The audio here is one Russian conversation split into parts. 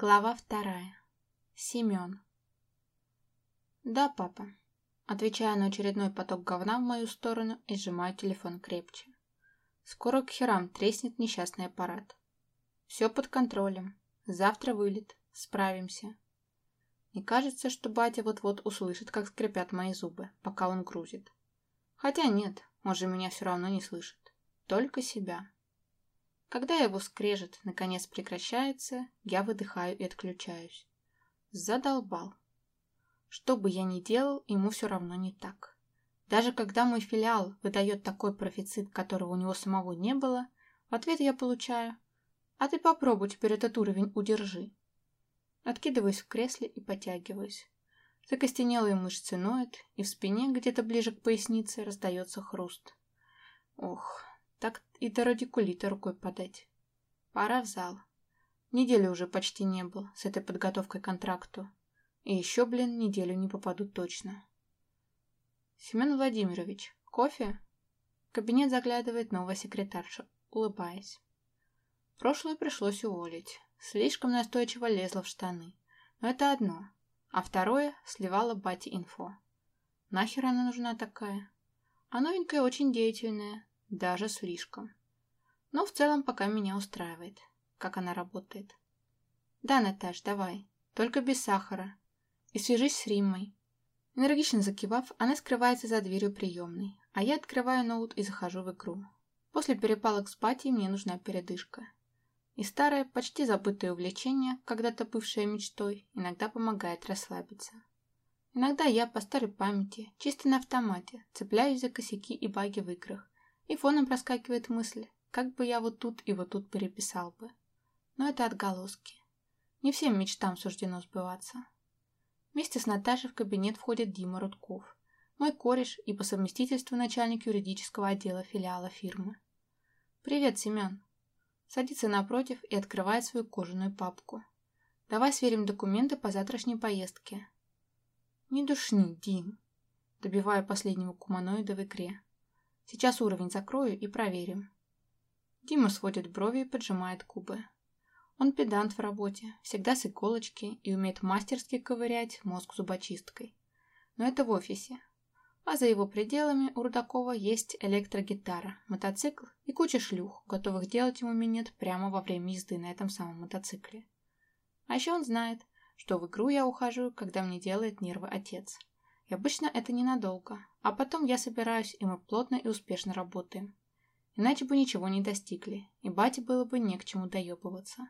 Глава 2. Семен. «Да, папа». Отвечаю на очередной поток говна в мою сторону и сжимаю телефон крепче. Скоро к херам треснет несчастный аппарат. Все под контролем. Завтра вылет. Справимся. Не кажется, что батя вот-вот услышит, как скрипят мои зубы, пока он грузит. Хотя нет, он же меня все равно не слышит. Только себя. Когда его скрежет наконец прекращается, я выдыхаю и отключаюсь. Задолбал. Что бы я ни делал, ему все равно не так. Даже когда мой филиал выдает такой профицит, которого у него самого не было, в ответ я получаю: «А ты попробуй теперь этот уровень удержи». Откидываюсь в кресле и потягиваюсь. Закостенелые мышцы ноют, и в спине, где-то ближе к пояснице, раздается хруст. Ох, так и до радикулита рукой подать. Пора в зал. Неделю уже почти не был с этой подготовкой к контракту. И еще, неделю не попаду точно. Семен Владимирович, кофе? В кабинет заглядывает новая секретарша, улыбаясь. Прошлую пришлось уволить. Слишком настойчиво лезла в штаны. Но это одно. А второе — сливала бате инфо. Нахер она нужна такая? А новенькая очень деятельная. Даже слишком. Но в целом пока меня устраивает, как она работает. Да, Наташ, давай. Только без сахара. И свяжись с Риммой. Энергично закивав, она скрывается за дверью приемной, а я открываю ноут и захожу в игру. После перепалок с Патей мне нужна передышка. И старое, почти забытое увлечение, когда-то бывшее мечтой, иногда помогает расслабиться. Иногда я, по старой памяти, чисто на автомате, цепляюсь за косяки и баги в играх, и фоном проскакивает мысль, как бы я вот тут и вот тут переписал бы. Но это отголоски. Не всем мечтам суждено сбываться. Вместе с Наташей в кабинет входит Дима Рудков, мой кореш и по совместительству начальник юридического отдела филиала фирмы. «Привет, Семен». Садится напротив и открывает свою кожаную папку. «Давай сверим документы по завтрашней поездке». «Не душни, Дим». Добиваю последнего гуманоида в игре. «Сейчас уровень закрою и проверим». Дима сводит брови и поджимает губы. Он педант в работе, всегда с иголочки и умеет мастерски ковырять мозг зубочисткой. Но это в офисе. А за его пределами у Рудакова есть электрогитара, мотоцикл и куча шлюх, готовых делать ему минет прямо во время езды на этом самом мотоцикле. А еще он знает, что в игру я ухожу, когда мне делает нервы отец. И обычно это ненадолго, а потом я собираюсь, и мы плотно и успешно работаем. Иначе бы ничего не достигли, и бате было бы не к чему доебываться.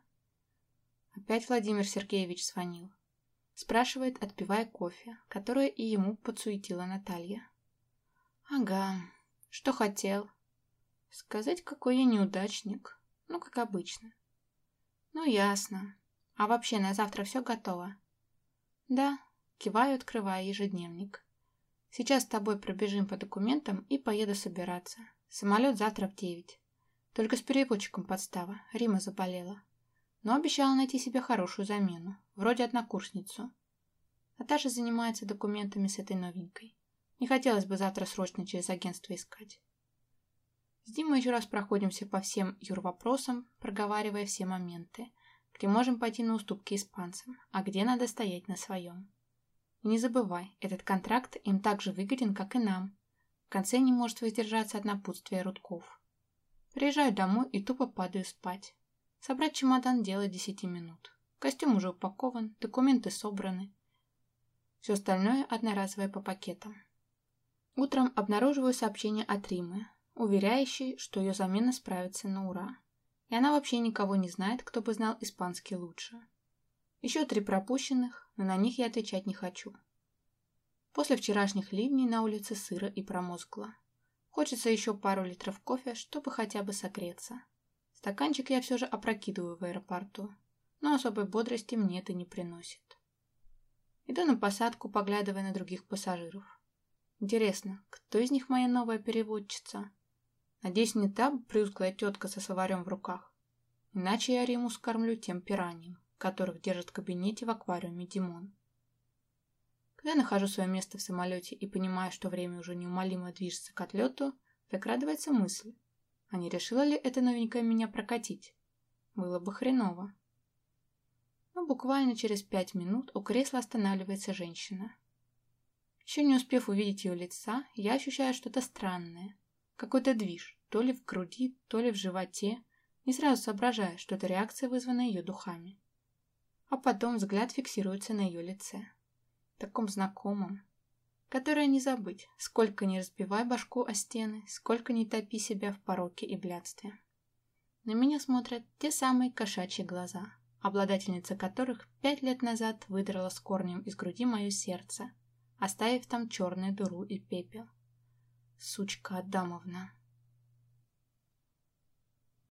Опять Владимир Сергеевич звонил. Спрашивает, отпивая кофе, которое и ему подсуетила Наталья. Ага, что хотел? Сказать, какой я неудачник. Ну, как обычно. Ну, ясно. А вообще, на завтра все готово? Да, киваю, открывая ежедневник. Сейчас с тобой пробежим по документам и поеду собираться. Самолет завтра в 9. Только с переводчиком подстава, Рима заболела. Но обещала найти себе хорошую замену, вроде однокурсницу. Наташа занимается документами с этой новенькой. Не хотелось бы завтра срочно через агентство искать. С Димой еще раз проходимся по всем юрвопросам, проговаривая все моменты, где можем пойти на уступки испанцам, а где надо стоять на своем. И не забывай, этот контракт им так же выгоден, как и нам. В конце не может воздержаться от напутствия Рудков. Приезжаю домой и тупо падаю спать. Собрать чемодан — дело 10 минут. Костюм уже упакован, документы собраны. Все остальное одноразовое по пакетам. Утром обнаруживаю сообщение от Римы, уверяющей, что ее замена справится на ура. И она вообще никого не знает, кто бы знал испанский лучше. Еще 3 пропущенных, но на них я отвечать не хочу. После вчерашних ливней на улице сыро и промозгло. Хочется еще пару литров кофе, чтобы хотя бы согреться. Стаканчик я все же опрокидываю в аэропорту, но особой бодрости мне это не приносит. Иду на посадку, поглядывая на других пассажиров. Интересно, кто из них моя новая переводчица? Надеюсь, не та брюзглая тетка со словарем в руках. Иначе я Риму скормлю тем пираньям, которых держит в кабинете в аквариуме Димон. Когда нахожу свое место в самолете и понимаю, что время уже неумолимо движется к отлету, закрадывается мысль. А не решила ли эта новенькая меня прокатить? Было бы хреново. Но буквально через 5 минут у кресла останавливается женщина. Еще не успев увидеть ее лица, я ощущаю что-то странное. Какой-то движ, то ли в груди, то ли в животе, не сразу соображая, что это реакция, вызванная ее духами. А потом взгляд фиксируется на ее лице. Таком знакомом, которое не забыть, сколько не разбивай башку о стены, сколько не топи себя в пороке и блядстве. На меня смотрят те самые кошачьи глаза, обладательница которых 5 лет назад выдрала с корнем из груди мое сердце, оставив там черную дыру и пепел. Сучка Адамовна.